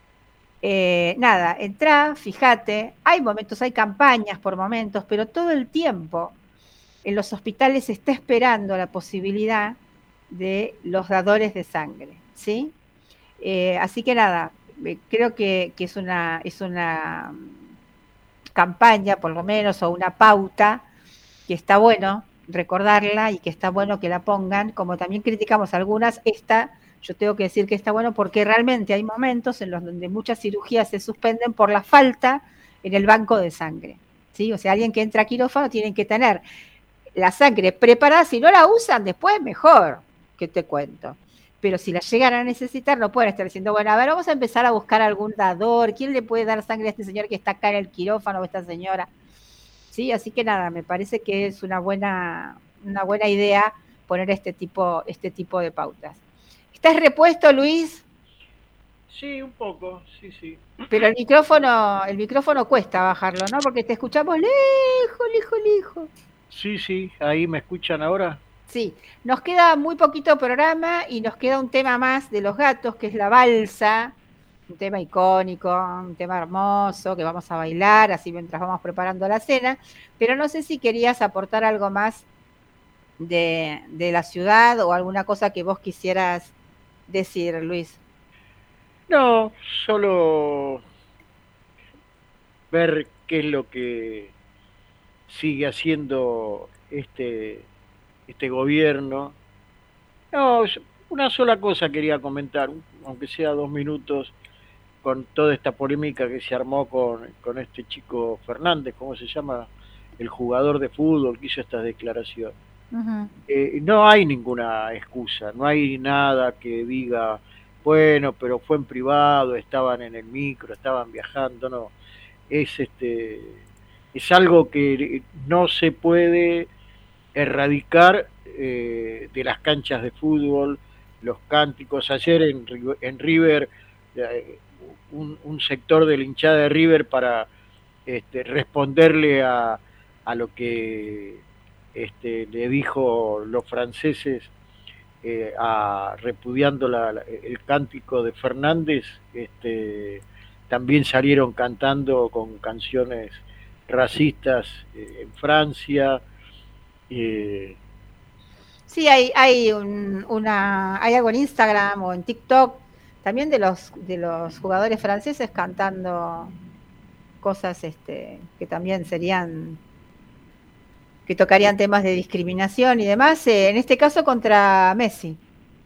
Speaker 4: Eh, nada, entrá, fíjate, hay momentos, hay campañas por momentos, pero todo el tiempo en los hospitales se está esperando la posibilidad de los dadores de sangre, ¿sí? Eh, así que nada, creo que, que es una, es una campaña, por lo menos, o una pauta, que está bueno recordarla y que está bueno que la pongan, como también criticamos algunas, esta, yo tengo que decir que está bueno porque realmente hay momentos en los donde muchas cirugías se suspenden por la falta en el banco de sangre, ¿sí? O sea, alguien que entra a quirófano tiene que tener la sangre preparada, si no la usan después, mejor, que te cuento. Pero si la llegan a necesitar, no pueden estar diciendo, bueno, a ver, vamos a empezar a buscar algún dador, ¿quién le puede dar sangre a este señor que está acá en el quirófano o esta señora? Sí, así que nada, me parece que es una buena, una buena idea poner este tipo, este tipo de pautas. ¿Estás repuesto, Luis?
Speaker 5: Sí, un poco, sí, sí.
Speaker 4: Pero el micrófono, el micrófono cuesta bajarlo, ¿no? Porque te escuchamos lejos, lejos, lejos.
Speaker 5: Sí, sí, ahí me escuchan ahora.
Speaker 4: Sí, nos queda muy poquito programa y nos queda un tema más de los gatos, que es la balsa, un tema icónico, un tema hermoso, que vamos a bailar, así mientras vamos preparando la cena, pero no sé si querías aportar algo más de, de la ciudad o alguna cosa que vos quisieras decir, Luis.
Speaker 5: No, solo ver qué es lo que sigue haciendo este... este gobierno. No, una sola cosa quería comentar, aunque sea dos minutos, con toda esta polémica que se armó con, con este chico Fernández, ¿cómo se llama? El jugador de fútbol que hizo estas declaraciones. Uh-huh. Eh, no hay ninguna excusa, no hay nada que diga, bueno, pero fue en privado, estaban en el micro, estaban viajando, no. Es este es algo que no se puede erradicar eh, de las canchas de fútbol, los cánticos. Ayer en, en River, eh, un, un sector de la hinchada de River para este, responderle a, a lo que este, le dijo los franceses, eh, a, repudiando la, la, el cántico de Fernández, este, también salieron cantando con canciones racistas eh, en Francia. Eh,
Speaker 4: sí, hay hay un, una hay algo en Instagram o en TikTok también de los de los jugadores franceses cantando cosas este que también serían que tocarían temas de discriminación y demás, eh, en este caso contra Messi.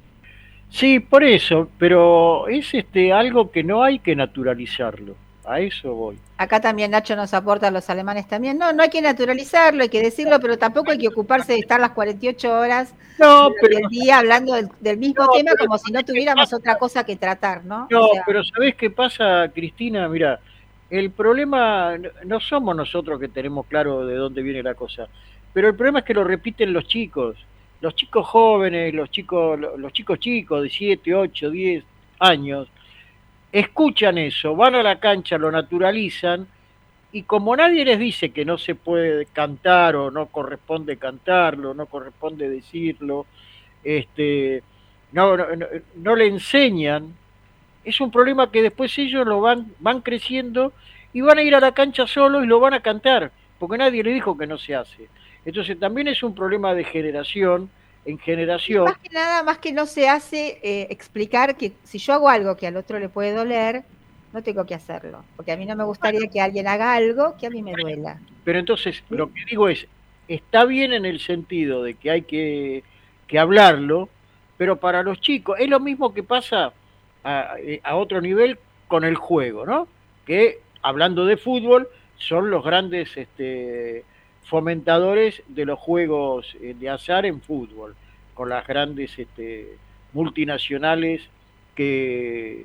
Speaker 5: Sí, por eso, pero es este algo que no hay que naturalizarlo. A eso voy.
Speaker 4: Acá también Nacho nos aporta, los alemanes también. No, no hay que naturalizarlo, hay que decirlo, pero tampoco hay que ocuparse de estar las cuarenta y ocho horas
Speaker 5: no, pero,
Speaker 4: del día hablando del, del mismo
Speaker 5: no,
Speaker 4: tema
Speaker 5: pero,
Speaker 4: como si no tuviéramos otra cosa que tratar, ¿no?
Speaker 5: No,
Speaker 4: o sea,
Speaker 5: pero ¿sabés qué pasa, Cristina? Mira, el problema no somos nosotros que tenemos claro de dónde viene la cosa, pero el problema es que lo repiten los chicos, los chicos jóvenes, los chicos, los chicos chicos de siete, ocho, diez años, escuchan eso, van a la cancha, lo naturalizan, y como nadie les dice que no se puede cantar o no corresponde cantarlo, no corresponde decirlo, este, no, no, no, no le enseñan, es un problema que después ellos lo van, van creciendo y van a ir a la cancha solos y lo van a cantar, porque nadie le dijo que no se hace. Entonces también es un problema de generación en generación.
Speaker 4: Más que nada, más que no se hace eh, explicar que si yo hago algo que al otro le puede doler, no tengo que hacerlo, porque a mí no me gustaría que alguien haga algo que a mí me duela.
Speaker 5: Pero entonces, ¿sí? Lo que digo es, está bien en el sentido de que hay que, que hablarlo, pero para los chicos, es lo mismo que pasa a, a otro nivel con el juego, ¿no? Que, hablando de fútbol, son los grandes este, fomentadores de los juegos de azar en fútbol, con las grandes este, multinacionales que,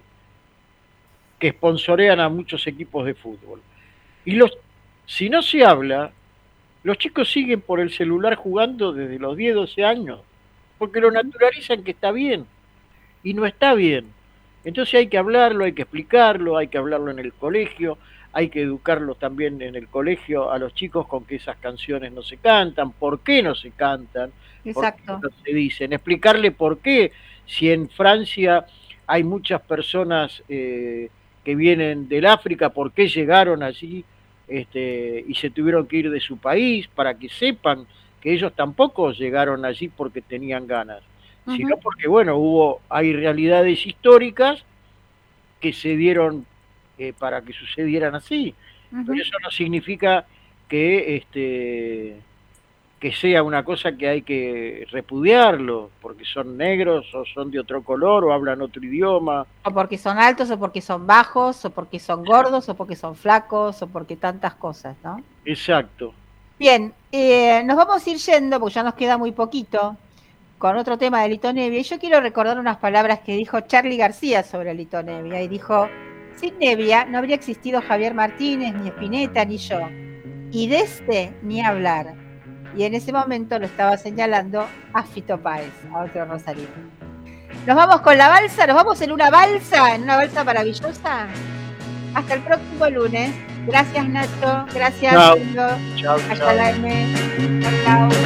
Speaker 5: que sponsorean a muchos equipos de fútbol. Y los, si no se habla, los chicos siguen por el celular jugando desde los diez, doce años, porque lo naturalizan que está bien, y no está bien. Entonces hay que hablarlo, hay que explicarlo, hay que hablarlo en el colegio, hay que educarlos también en el colegio a los chicos con que esas canciones no se cantan, por qué no se cantan,
Speaker 4: exacto,
Speaker 5: por qué no se dicen, explicarle por qué, si en Francia hay muchas personas eh, que vienen del África, por qué llegaron allí este, y se tuvieron que ir de su país, para que sepan que ellos tampoco llegaron allí porque tenían ganas, uh-huh. sino porque, bueno, hubo hay realidades históricas que se dieron Eh, para que sucedieran así, uh-huh. pero eso no significa que este que sea una cosa que hay que repudiarlo porque son negros o son de otro color o hablan otro idioma,
Speaker 4: o porque son altos o porque son bajos o porque son gordos o porque son flacos o porque tantas cosas, ¿no?
Speaker 5: Exacto.
Speaker 4: Bien, eh, nos vamos a ir yendo porque ya nos queda muy poquito con otro tema de Lito Nebbia, y yo quiero recordar unas palabras que dijo Charly García sobre Lito Nebbia, y dijo: sin Nebbia no habría existido Javier Martínez, ni Spinetta, ni yo. Y de este ni hablar. Y en ese momento lo estaba señalando a Fito Páez, a otro rosarino. Nos vamos con la balsa, nos vamos en una balsa, en una balsa maravillosa. Hasta el próximo lunes. Gracias, Nacho. Gracias,
Speaker 5: chao.
Speaker 4: Hugo.
Speaker 5: Chao,
Speaker 4: Hasta
Speaker 5: chao.
Speaker 4: la M. Chao, chao.